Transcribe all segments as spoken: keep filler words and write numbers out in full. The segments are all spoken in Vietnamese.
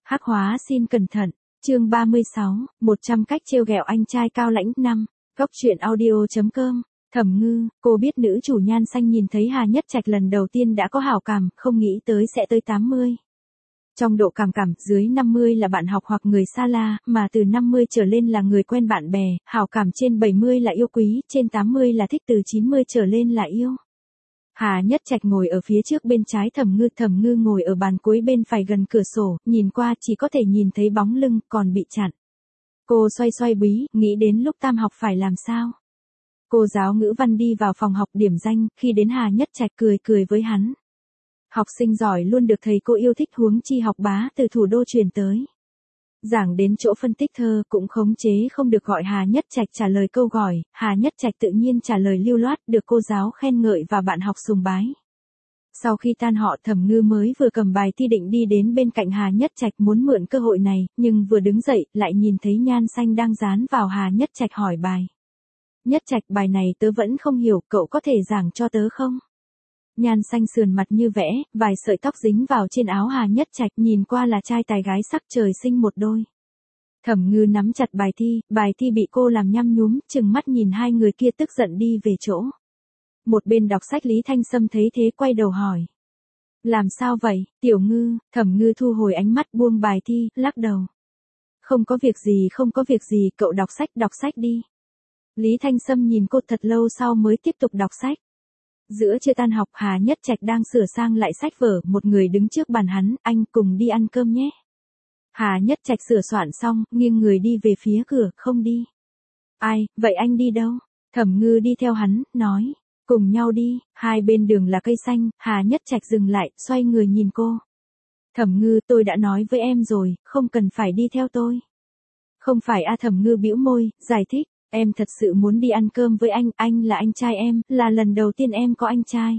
Hắc hóa xin cẩn thận, chương ba mươi sáu, một trăm cách trêu ghẹo anh trai cao lãnh năm, góc truyện audio chấm com. Thẩm Ngư, cô biết nữ chủ Nhan Xanh nhìn thấy Hà Nhất Trạch lần đầu tiên đã có hảo cảm, không nghĩ tới sẽ tới tám mươi. Trong độ cảm cảm, dưới năm mươi là bạn học hoặc người xa la, mà từ năm mươi trở lên là người quen bạn bè, hảo cảm trên bảy mươi là yêu quý, trên tám mươi là thích, từ chín mươi trở lên là yêu. Hà Nhất Trạch ngồi ở phía trước bên trái Thẩm Ngư, Thẩm Ngư ngồi ở bàn cuối bên phải gần cửa sổ, nhìn qua chỉ có thể nhìn thấy bóng lưng, còn bị chặn. Cô xoay xoay bí, nghĩ đến lúc tam học phải làm sao. Cô giáo ngữ văn đi vào phòng học điểm danh, khi đến Hà Nhất Trạch cười cười với hắn. Học sinh giỏi luôn được thầy cô yêu thích, huống chi học bá từ thủ đô truyền tới. Giảng đến chỗ phân tích thơ cũng khống chế không được gọi Hà Nhất Trạch trả lời câu gọi, Hà Nhất Trạch tự nhiên trả lời lưu loát, được cô giáo khen ngợi và bạn học sùng bái. Sau khi tan họ, Thẩm Ngư mới vừa cầm bài thi định đi đến bên cạnh Hà Nhất Trạch muốn mượn cơ hội này, nhưng vừa đứng dậy, lại nhìn thấy Nhan Xanh đang dán vào Hà Nhất Trạch hỏi bài. Nhất Trạch, bài này tớ vẫn không hiểu, cậu có thể giảng cho tớ không? Nhan Xanh sườn mặt như vẽ, vài sợi tóc dính vào trên áo Hà Nhất Trạch, nhìn qua là trai tài gái sắc, trời sinh một đôi. Thẩm Ngư nắm chặt bài thi, bài thi bị cô làm nhăm nhúm, chừng mắt nhìn hai người kia tức giận đi về chỗ. Một bên đọc sách Lý Thanh Sâm thấy thế quay đầu hỏi. Làm sao vậy, Tiểu Ngư? Thẩm Ngư thu hồi ánh mắt, buông bài thi, lắc đầu. Không có việc gì, không có việc gì, cậu đọc sách, đọc sách đi. Lý Thanh Sâm nhìn cô thật lâu sau mới tiếp tục đọc sách. Giữa trưa tan học, Hà Nhất Trạch đang sửa sang lại sách vở, một người đứng trước bàn hắn, anh cùng đi ăn cơm nhé. Hà Nhất Trạch sửa soạn xong, nghiêng người đi về phía cửa, không đi. Ai, vậy anh đi đâu? Thẩm Ngư đi theo hắn, nói, cùng nhau đi, hai bên đường là cây xanh, Hà Nhất Trạch dừng lại, xoay người nhìn cô. Thẩm Ngư, tôi đã nói với em rồi, không cần phải đi theo tôi. Không phải a Thẩm Ngư bĩu môi, giải thích. Em thật sự muốn đi ăn cơm với anh, anh là anh trai em, là lần đầu tiên em có anh trai.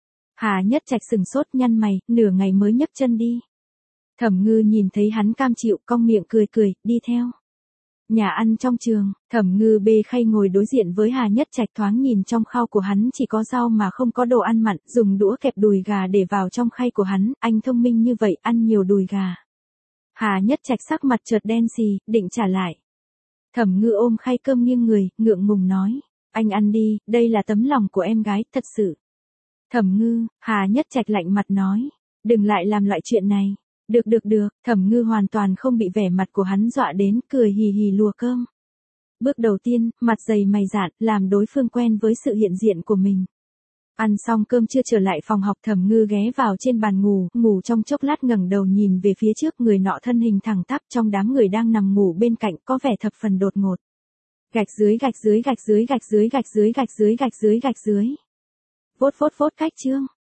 Hà Nhất Trạch sừng sốt, nhăn mày, nửa ngày mới nhấc chân đi. Thẩm Ngư nhìn thấy hắn cam chịu, cong miệng cười cười, đi theo. Nhà ăn trong trường, Thẩm Ngư bê khay ngồi đối diện với Hà Nhất Trạch, thoáng nhìn trong khay của hắn chỉ có rau mà không có đồ ăn mặn, dùng đũa kẹp đùi gà để vào trong khay của hắn, anh thông minh như vậy, ăn nhiều đùi gà. Hà Nhất Trạch sắc mặt chợt đen xì, định trả lại. Thẩm Ngư ôm khay cơm nghiêng người, ngượng ngùng nói, anh ăn đi, đây là tấm lòng của em gái, thật sự. Thẩm Ngư, Hà Nhất Trạch lạnh mặt nói, đừng lại làm loại chuyện này. Được được được, Thẩm Ngư hoàn toàn không bị vẻ mặt của hắn dọa đến, cười hì hì lùa cơm. Bước đầu tiên, mặt dày mày dạn, làm đối phương quen với sự hiện diện của mình. Ăn xong cơm chưa trở lại phòng học, Thẩm Ngư ghé vào trên bàn ngủ, ngủ trong chốc lát ngẩng đầu nhìn về phía trước, người nọ thân hình thẳng tắp trong đám người đang nằm ngủ bên cạnh, có vẻ thập phần đột ngột. Gạch dưới gạch dưới gạch dưới gạch dưới gạch dưới gạch dưới gạch dưới gạch dưới. Vốt vốt vốt cách chương.